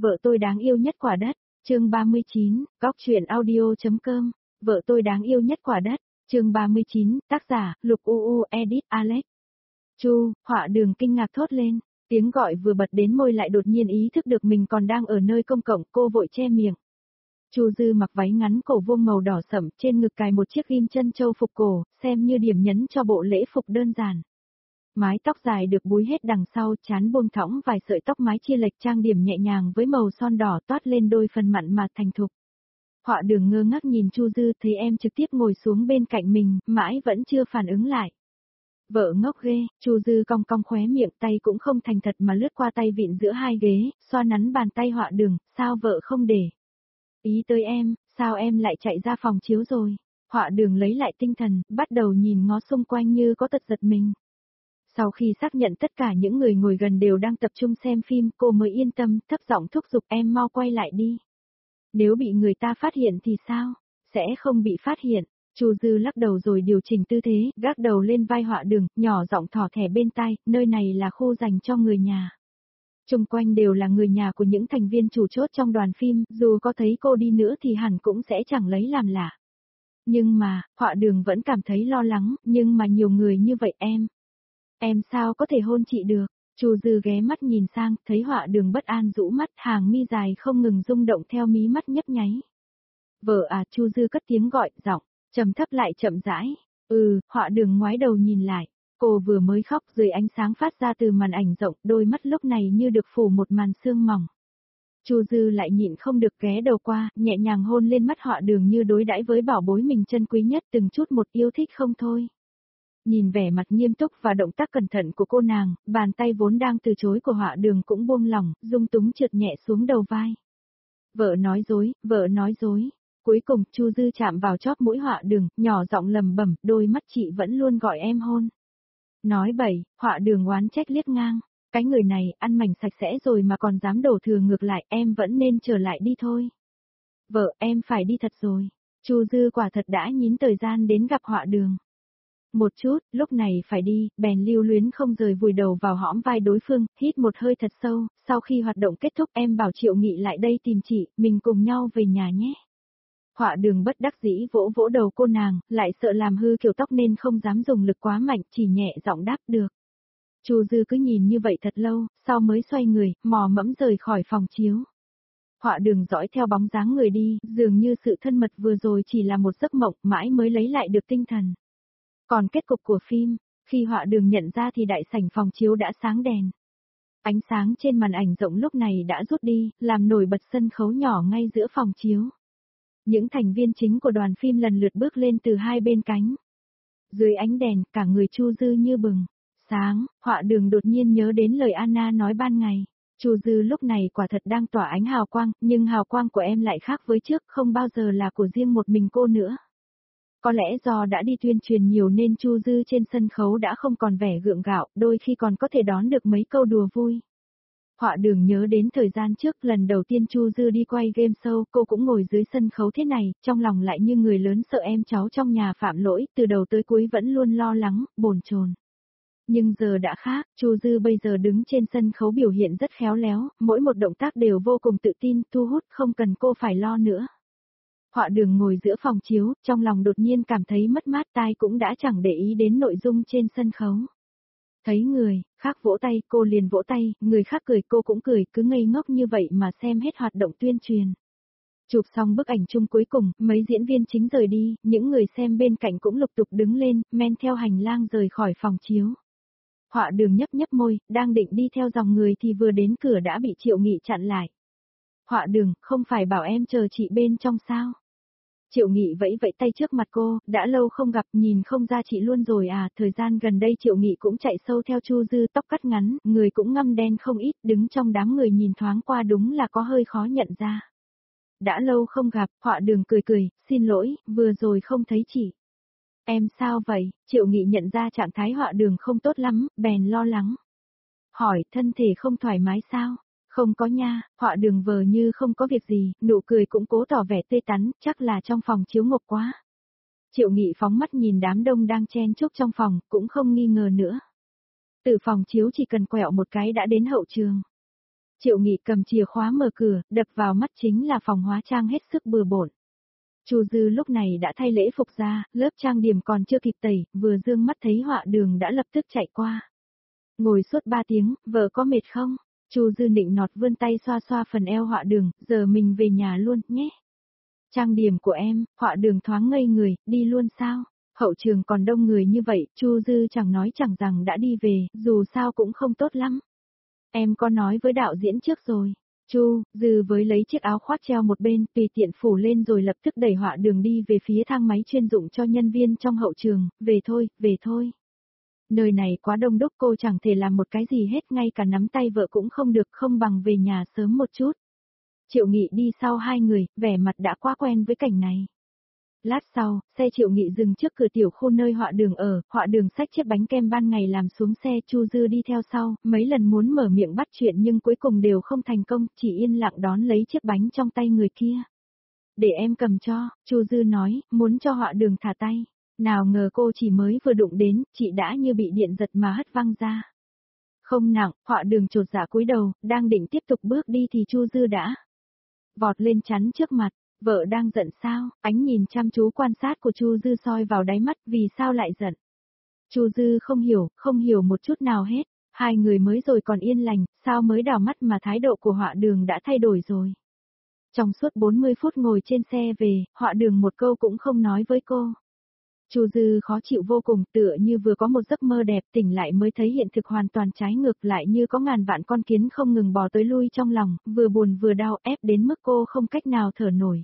Vợ tôi đáng yêu nhất quả đất, chương 39, góc truyện audio.com, vợ tôi đáng yêu nhất quả đất, chương 39, tác giả, Lục UU edit Alex. Chu, họa đường kinh ngạc thốt lên, tiếng gọi vừa bật đến môi lại đột nhiên ý thức được mình còn đang ở nơi công cộng, cô vội che miệng. Chu Dư mặc váy ngắn cổ vuông màu đỏ sẫm, trên ngực cài một chiếc ghim chân châu phục cổ, xem như điểm nhấn cho bộ lễ phục đơn giản. Mái tóc dài được búi hết đằng sau, trán buông thõng vài sợi tóc mái chia lệch, trang điểm nhẹ nhàng với màu son đỏ toát lên đôi phần mặn mà thành thục. Họa đường ngơ ngác nhìn Chu Dư, thấy em trực tiếp ngồi xuống bên cạnh mình, mãi vẫn chưa phản ứng lại. Vợ ngốc ghê, Chu Dư cong cong khóe miệng, tay cũng không thành thật mà lướt qua tay vịn giữa hai ghế, xoa nắn bàn tay họa đường, sao vợ không để ý tới em, sao em lại chạy ra phòng chiếu rồi? Họa đường lấy lại tinh thần, bắt đầu nhìn ngó xung quanh như có tật giật mình. Sau khi xác nhận tất cả những người ngồi gần đều đang tập trung xem phim, cô mới yên tâm, thấp giọng thúc giục em mau quay lại đi. Nếu bị người ta phát hiện thì sao? Sẽ không bị phát hiện. Chu Dư lắc đầu rồi điều chỉnh tư thế, gác đầu lên vai họa đường, nhỏ giọng thỏ thẻ bên tai, nơi này là khu dành cho người nhà. Xung quanh đều là người nhà của những thành viên chủ chốt trong đoàn phim, dù có thấy cô đi nữa thì hẳn cũng sẽ chẳng lấy làm lạ. Nhưng mà, họa đường vẫn cảm thấy lo lắng, nhưng mà nhiều người như vậy em sao có thể hôn chị được? Chu Dư ghé mắt nhìn sang, thấy họa đường bất an rũ mắt, hàng mi dài không ngừng rung động theo mí mắt nhấp nháy. Vợ à, Chu Dư cất tiếng gọi, giọng trầm thấp lại chậm rãi. Họa đường ngoái đầu nhìn lại. Cô vừa mới khóc, dưới ánh sáng phát ra từ màn ảnh rộng, đôi mắt lúc này như được phủ một màn sương mỏng. Chu Dư lại nhịn không được ghé đầu qua, nhẹ nhàng hôn lên mắt họa đường như đối đãi với bảo bối mình trân quý nhất, từng chút một yêu thích không thôi. Nhìn vẻ mặt nghiêm túc và động tác cẩn thận của cô nàng, bàn tay vốn đang từ chối của họa đường cũng buông lỏng, dung túng trượt nhẹ xuống đầu vai. Vợ nói dối. Cuối cùng, Chu Dư chạm vào chóp mũi họa đường, nhỏ giọng lầm bẩm, đôi mắt chị vẫn luôn gọi em hôn. Nói bậy, họa đường oán trách liếc ngang. Cái người này, ăn mảnh sạch sẽ rồi mà còn dám đổ thừa ngược lại, em vẫn nên trở lại đi thôi. Vợ, em phải đi thật rồi. Chu Dư quả thật đã nhín thời gian đến gặp họa đường. Một chút, lúc này phải đi, bèn lưu luyến không rời vùi đầu vào hõm vai đối phương, hít một hơi thật sâu, sau khi hoạt động kết thúc em bảo Triệu Nghị lại đây tìm chị, mình cùng nhau về nhà nhé. Họa đường bất đắc dĩ vỗ vỗ đầu cô nàng, lại sợ làm hư kiểu tóc nên không dám dùng lực quá mạnh, chỉ nhẹ giọng đáp được. Chu Dư cứ nhìn như vậy thật lâu, sau mới xoay người, mò mẫm rời khỏi phòng chiếu. Họa đường dõi theo bóng dáng người đi, dường như sự thân mật vừa rồi chỉ là một giấc mộng, mãi mới lấy lại được tinh thần. Còn kết cục của phim, khi họa đường nhận ra thì đại sảnh phòng chiếu đã sáng đèn. Ánh sáng trên màn ảnh rộng lúc này đã rút đi, làm nổi bật sân khấu nhỏ ngay giữa phòng chiếu. Những thành viên chính của đoàn phim lần lượt bước lên từ hai bên cánh. Dưới ánh đèn, cả người Chu Dư như bừng. Sáng, họa đường đột nhiên nhớ đến lời Anna nói ban ngày. Chu Dư lúc này quả thật đang tỏa ánh hào quang, nhưng hào quang của em lại khác với trước, không bao giờ là của riêng một mình cô nữa. Có lẽ do đã đi tuyên truyền nhiều nên Chu Dư trên sân khấu đã không còn vẻ gượng gạo, đôi khi còn có thể đón được mấy câu đùa vui. Họa đường nhớ đến thời gian trước, lần đầu tiên Chu Dư đi quay game show, cô cũng ngồi dưới sân khấu thế này, trong lòng lại như người lớn sợ em cháu trong nhà phạm lỗi, từ đầu tới cuối vẫn luôn lo lắng, bồn chồn. Nhưng giờ đã khác, Chu Dư bây giờ đứng trên sân khấu biểu hiện rất khéo léo, mỗi một động tác đều vô cùng tự tin, thu hút, không cần cô phải lo nữa. Họa đường ngồi giữa phòng chiếu, trong lòng đột nhiên cảm thấy mất mát, tai cũng đã chẳng để ý đến nội dung trên sân khấu. Thấy người khác vỗ tay, cô liền vỗ tay, người khác cười cô cũng cười, cứ ngây ngốc như vậy mà xem hết hoạt động tuyên truyền. Chụp xong bức ảnh chung cuối cùng, mấy diễn viên chính rời đi, những người xem bên cạnh cũng lục tục đứng lên, men theo hành lang rời khỏi phòng chiếu. Họa đường nhấp nhấp môi, đang định đi theo dòng người thì vừa đến cửa đã bị Triệu Nghị chặn lại. Họa đường, không phải bảo em chờ chị bên trong sao? Triệu Nghị vẫy vẫy tay trước mặt cô, đã lâu không gặp, nhìn không ra chị luôn rồi à, thời gian gần đây Triệu Nghị cũng chạy sâu theo Chu Dư, tóc cắt ngắn, người cũng ngăm đen không ít, đứng trong đám người nhìn thoáng qua đúng là có hơi khó nhận ra. Đã lâu không gặp, họa đường cười cười, xin lỗi, vừa rồi không thấy chị. Em sao vậy? Triệu Nghị nhận ra trạng thái họa đường không tốt lắm, bèn lo lắng. Hỏi, thân thể không thoải mái sao? Không có nha, họa đường vờ như không có việc gì, nụ cười cũng cố tỏ vẻ tươi tắn, chắc là trong phòng chiếu ngộp quá. Triệu Nghị phóng mắt nhìn đám đông đang chen chúc trong phòng, cũng không nghi ngờ nữa. Từ phòng chiếu chỉ cần quẹo một cái đã đến hậu trường. Triệu Nghị cầm chìa khóa mở cửa, đập vào mắt chính là phòng hóa trang hết sức bừa bộn. Chu Dư lúc này đã thay lễ phục ra, lớp trang điểm còn chưa kịp tẩy, vừa dương mắt thấy Họa Đường đã lập tức chạy qua. Ngồi suốt 3 tiếng, vợ có mệt không? Chu Dư nịnh nọt vươn tay xoa xoa phần eo Họa Đường, giờ mình về nhà luôn, nhé. Trang điểm của em, Họa Đường thoáng ngây người, đi luôn sao? Hậu trường còn đông người như vậy, Chu Dư chẳng nói chẳng rằng đã đi về, dù sao cũng không tốt lắm. Em có nói với đạo diễn trước rồi. Chu Dư với lấy chiếc áo khoác treo một bên, tùy tiện phủ lên rồi lập tức đẩy Họa Đường đi về phía thang máy chuyên dụng cho nhân viên trong hậu trường, về thôi, về thôi. Nơi này quá đông đúc, cô chẳng thể làm một cái gì hết, ngay cả nắm tay vợ cũng không được, không bằng về nhà sớm một chút. Triệu Nghị đi sau hai người, vẻ mặt đã quá quen với cảnh này. Lát sau, xe Triệu Nghị dừng trước cửa tiểu khu nơi Họa Đường ở, Họa Đường xách chiếc bánh kem ban ngày làm xuống xe, Chu Dư đi theo sau, mấy lần muốn mở miệng bắt chuyện nhưng cuối cùng đều không thành công, chỉ yên lặng đón lấy chiếc bánh trong tay người kia. Để em cầm cho, Chu Dư nói, muốn cho Họa Đường thả tay. Nào ngờ cô chỉ mới vừa đụng đến, chị đã như bị điện giật mà hất văng ra. Không nặng, Họa Đường chột dạ cúi đầu, đang định tiếp tục bước đi thì Chu Dư đã vọt lên chắn trước mặt. Vợ đang giận sao? Ánh nhìn chăm chú quan sát của Chu Dư soi vào đáy mắt, vì sao lại giận? Chu Dư không hiểu một chút nào hết. Hai người mới rồi còn yên lành, sao mới đảo mắt mà thái độ của Họa Đường đã thay đổi rồi. Trong suốt 40 phút ngồi trên xe về, Họa Đường một câu cũng không nói với cô. Chu Dư khó chịu vô cùng, tựa như vừa có một giấc mơ đẹp, tỉnh lại mới thấy hiện thực hoàn toàn trái ngược, lại như có ngàn vạn con kiến không ngừng bò tới lui trong lòng, vừa buồn vừa đau, ép đến mức cô không cách nào thở nổi.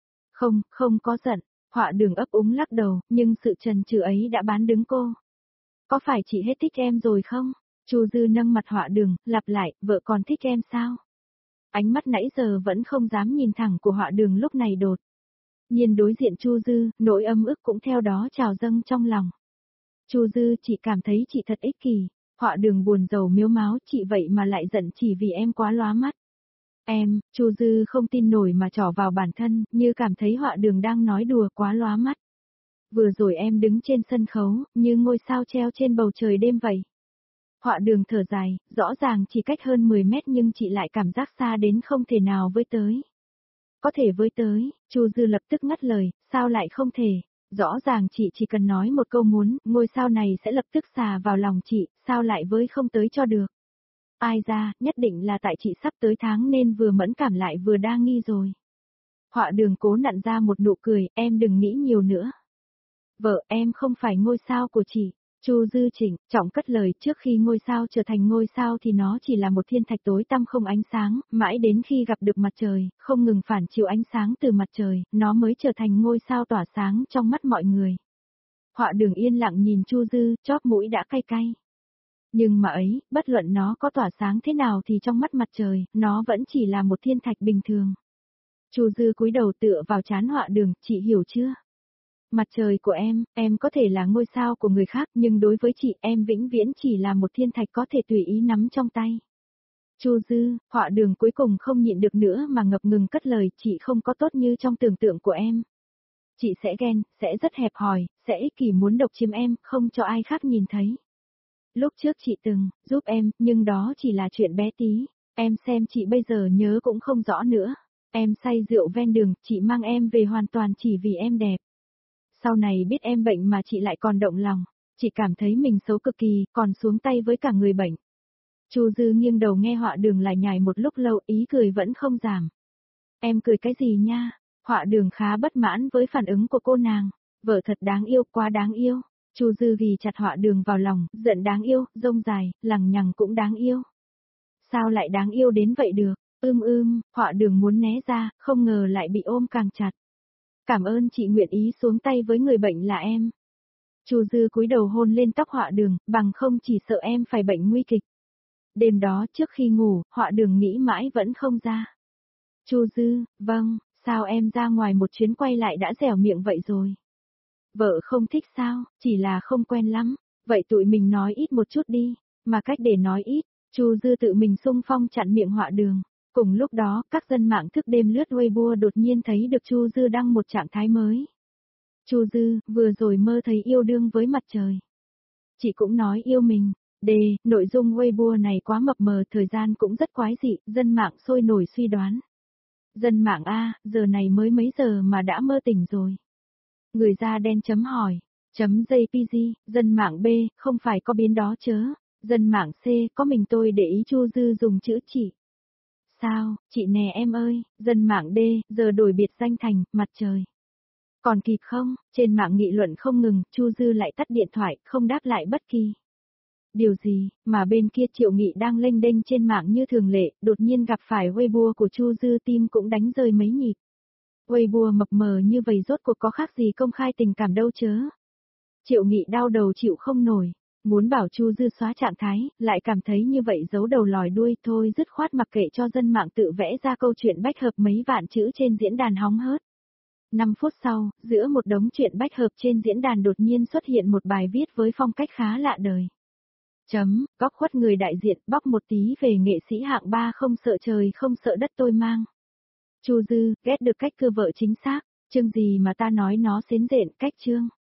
Không có giận, Họa Đường ấp úng lắc đầu, nhưng sự chần chừ ấy đã bán đứng cô. Có phải chị hết thích em rồi không? Chu Dư nâng mặt Họa Đường, lặp lại, vợ còn thích em sao? Ánh mắt nãy giờ vẫn không dám nhìn thẳng của Họa Đường lúc này đột nhiên đối diện Chu Dư, nỗi âm ức cũng theo đó trào dâng trong lòng. Chu Dư, chị cảm thấy chị thật ích kỷ. Họa Đường buồn rầu miếu máo, chị vậy mà lại giận chỉ vì em quá lóa mắt. Em, Chu Dư không tin nổi mà trỏ vào bản thân, như cảm thấy Họa Đường đang nói đùa, quá lóa mắt. Vừa rồi em đứng trên sân khấu, như ngôi sao treo trên bầu trời đêm vậy. Họa Đường thở dài, rõ ràng chỉ cách hơn 10 mét nhưng chị lại cảm giác xa đến không thể nào với tới. Có thể với tới, Chu Dư lập tức ngắt lời, sao lại không thể? Rõ ràng chị chỉ cần nói một câu muốn, ngôi sao này sẽ lập tức xà vào lòng chị, sao lại với không tới cho được? Ai ra, nhất định là tại chị sắp tới tháng nên vừa mẫn cảm lại vừa đa nghi rồi. Họa Đường cố nặn ra một nụ cười, em đừng nghĩ nhiều nữa. Vợ, em không phải ngôi sao của chị. Chu Dư chỉnh, trọng cất lời, trước khi ngôi sao trở thành ngôi sao thì nó chỉ là một thiên thạch tối tăm không ánh sáng, mãi đến khi gặp được mặt trời, không ngừng phản chiếu ánh sáng từ mặt trời, nó mới trở thành ngôi sao tỏa sáng trong mắt mọi người. Họa Đường yên lặng nhìn Chu Dư, chóp mũi đã cay cay. Nhưng mà ấy, bất luận nó có tỏa sáng thế nào thì trong mắt mặt trời, nó vẫn chỉ là một thiên thạch bình thường. Chu Dư cúi đầu tựa vào trán Họa Đường, chị hiểu chưa? Mặt trời của em có thể là ngôi sao của người khác nhưng đối với chị em vĩnh viễn chỉ là một thiên thạch có thể tùy ý nắm trong tay. Chu Dư, Họa Đường cuối cùng không nhịn được nữa mà ngập ngừng cất lời, chị không có tốt như trong tưởng tượng của em. Chị sẽ ghen, sẽ rất hẹp hòi, sẽ ích kỷ muốn độc chiếm em, không cho ai khác nhìn thấy. Lúc trước chị từng giúp em, nhưng đó chỉ là chuyện bé tí, em xem chị bây giờ nhớ cũng không rõ nữa. Em say rượu ven đường, chị mang em về hoàn toàn chỉ vì em đẹp. Sau này biết em bệnh mà chị lại còn động lòng, chị cảm thấy mình xấu cực kỳ, còn xuống tay với cả người bệnh. Chu Dư nghiêng đầu nghe Họa Đường lại nhải một lúc lâu, ý cười vẫn không giảm. Em cười cái gì nha? Họa Đường khá bất mãn với phản ứng của cô nàng, vợ thật đáng yêu, quá đáng yêu. Chu Dư ghì chặt Họa Đường vào lòng, giận đáng yêu, rông dài, lằng nhằng cũng đáng yêu. Sao lại đáng yêu đến vậy được? Họa Đường muốn né ra, không ngờ lại bị ôm càng chặt. Cảm ơn chị nguyện ý xuống tay với người bệnh là em. Chu Dư cúi đầu hôn lên tóc Họa Đường, bằng không chỉ sợ em phải bệnh nguy kịch. Đêm đó trước khi ngủ, Họa Đường nghĩ mãi vẫn không ra. Chu Dư, vâng, sao em ra ngoài một chuyến quay lại đã dẻo miệng vậy rồi? Vợ không thích sao, chỉ là không quen lắm. Vậy tụi mình nói ít một chút đi, mà cách để nói ít, Chu Dư tự mình xung phong chặn miệng Họa Đường. Cùng lúc đó, các dân mạng thức đêm lướt Weibo đột nhiên thấy được Chu Dư đăng một trạng thái mới. Chu Dư, vừa rồi mơ thấy yêu đương với mặt trời. Chị cũng nói yêu mình, D. Nội dung Weibo này quá mập mờ, thời gian cũng rất quái dị, dân mạng sôi nổi suy đoán. Dân mạng A, giờ này mới mấy giờ mà đã mơ tỉnh rồi. Người da đen chấm hỏi. Chấm JPG, dân mạng B, không phải có biến đó chớ. Dân mạng C, có mình tôi để ý Chu Dư dùng chữ chị. Sao, chị nè em ơi, dân mạng D, giờ đổi biệt danh thành, mặt trời. Còn kịp không, trên mạng nghị luận không ngừng, Chu Dư lại tắt điện thoại, không đáp lại bất kỳ điều gì, mà bên kia Triệu Nghị đang lênh đênh trên mạng như thường lệ, đột nhiên gặp phải Weibo của Chu Dư, tim cũng đánh rơi mấy nhịp. Weibo mập mờ như vậy rốt cuộc có khác gì công khai tình cảm đâu chớ. Triệu Nghị đau đầu chịu không nổi, muốn bảo Chu Dư xóa trạng thái, lại cảm thấy như vậy giấu đầu lòi đuôi, thôi dứt khoát mặc kệ cho dân mạng tự vẽ ra câu chuyện bách hợp mấy vạn chữ trên diễn đàn hóng hớt. 5 phút sau, giữa một đống chuyện bách hợp trên diễn đàn đột nhiên xuất hiện một bài viết với phong cách khá lạ đời. Góc khuất người đại diện bóc một tí về nghệ sĩ hạng 3 không sợ trời không sợ đất tôi mang. Chu Dư, ghét được cách cưa vợ chính xác, chương gì mà ta nói nó xến rện, cách chương.